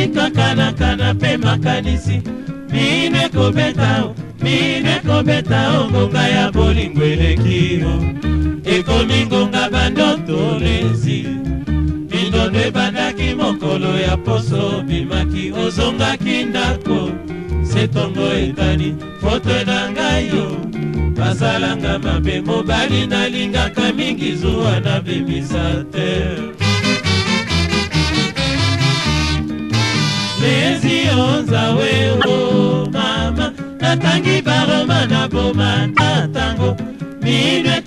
Kana kana pe makanisi mine kobeta ngonga ya bolingo elekio ekomi ngonga bandoto lezi mindondo ebandaki mokolo ya poso bimaki ozongaki ndako setongo etani foto na ngai yo basalanga mabe mobali nalingaka mingi zuwa na bimisa te lezi onzawe o mama natangi baroma na boma tatango minwe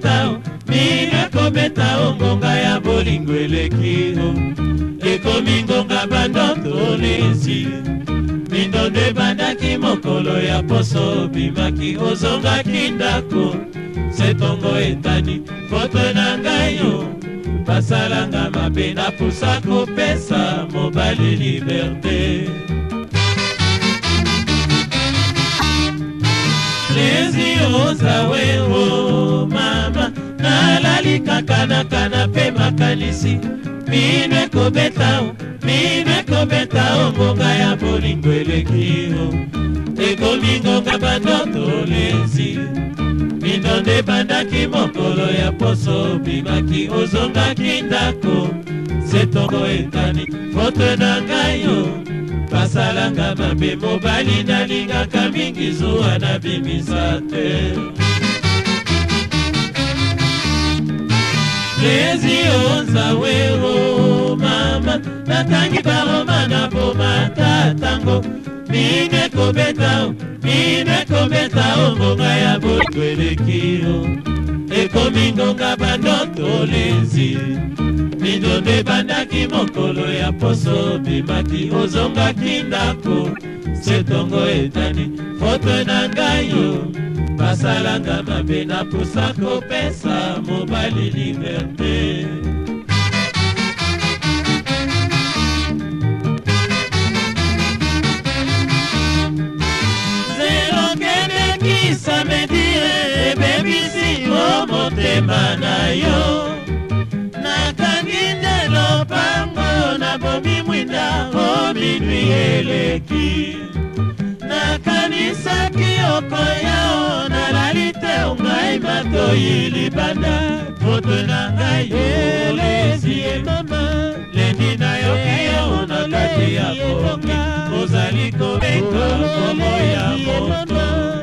kobeta o ngonga ya bolingo eleki o ekomi ngonga bandoto lezi mindondo ebandaki mokolo ya poso bimaki ozongaki ndako setongo etani foto na ngai yo basalanga mabe napusa kopesa mobali liberte lezi ozawe o mama nalali kakana pe makanisi minwe kobeta o ngonga ya bolingo eleki o ekomi ngonga bandoto lezi mindondo ebandaki mokolo ya poso bimaki ozongaki ndako setongo etani foto na ngai yo basalanga mabe mobali nalingaka mingi zuwa na bimisa te lezi onzawe o mama natangi baroma na boma tatango minwe kobeta o ngonga ya bolingo eleki o ekomi ngonga bandoto lezi mindondo ebandaki mokolo ya poso bimaki ozongaki ndako setongo etani foto na ngai yo basalanga mabe napusa kopesa mobali liberte motema na yo nakangi nde lopango nabomi mwinda o minwi eleki nakanisaki okoya o nalali te ngai matoyi libanda foto na ngai yo lezi mama lendi nayoki yo na kati ya bomi ozali kobenga komo ya moto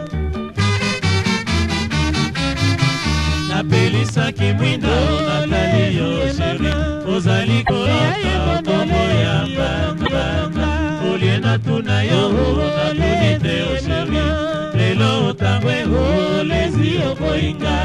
napelisaki mwindo natali yo sheri ozali kolota komo ya mbanga olie natuna yo natuni te o sheri lelo otangwe o lezi okoinga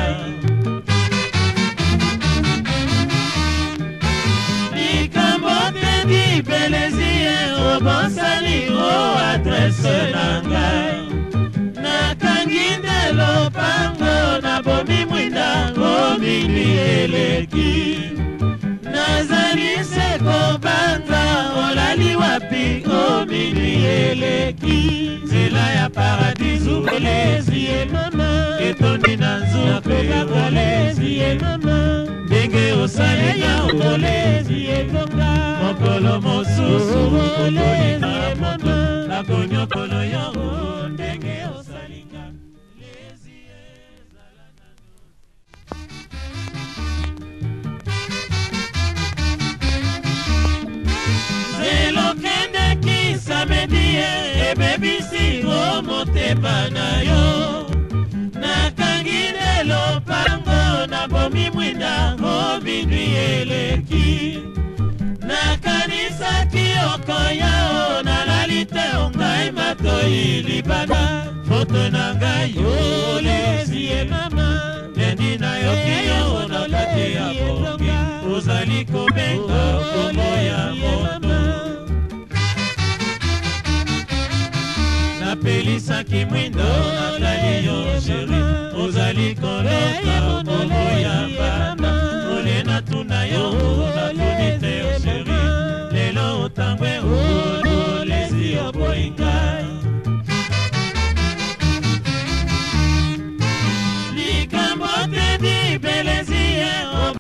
likambo te dibelezie obonsali o adrese na ngai nakangi nde lopango nabomi mwindango minwi eleki nazali se kobanza olali wapi o minwi eleki nzela ya paradisu olezi ye mama etondi na nzambe olezi ye mama ndenge osalinga olezi ye tonga mokolo mosusu okoyina moto nakonyokolo yo ndenge osalinga lezi ezala zelo kende kisamedie ebebisi o motema na yo nakangi nde lopango nabomi mwinda o minwi eleki nakanisaki okoya o nalali te ngai matoyi libanda foto na ngai yo lezi ye mama lendi nayoki yo na kati ya bomi ozali kobenga komo ya moto napelisaki mwindo natali yo sheri ozali kolota komo ya mbanga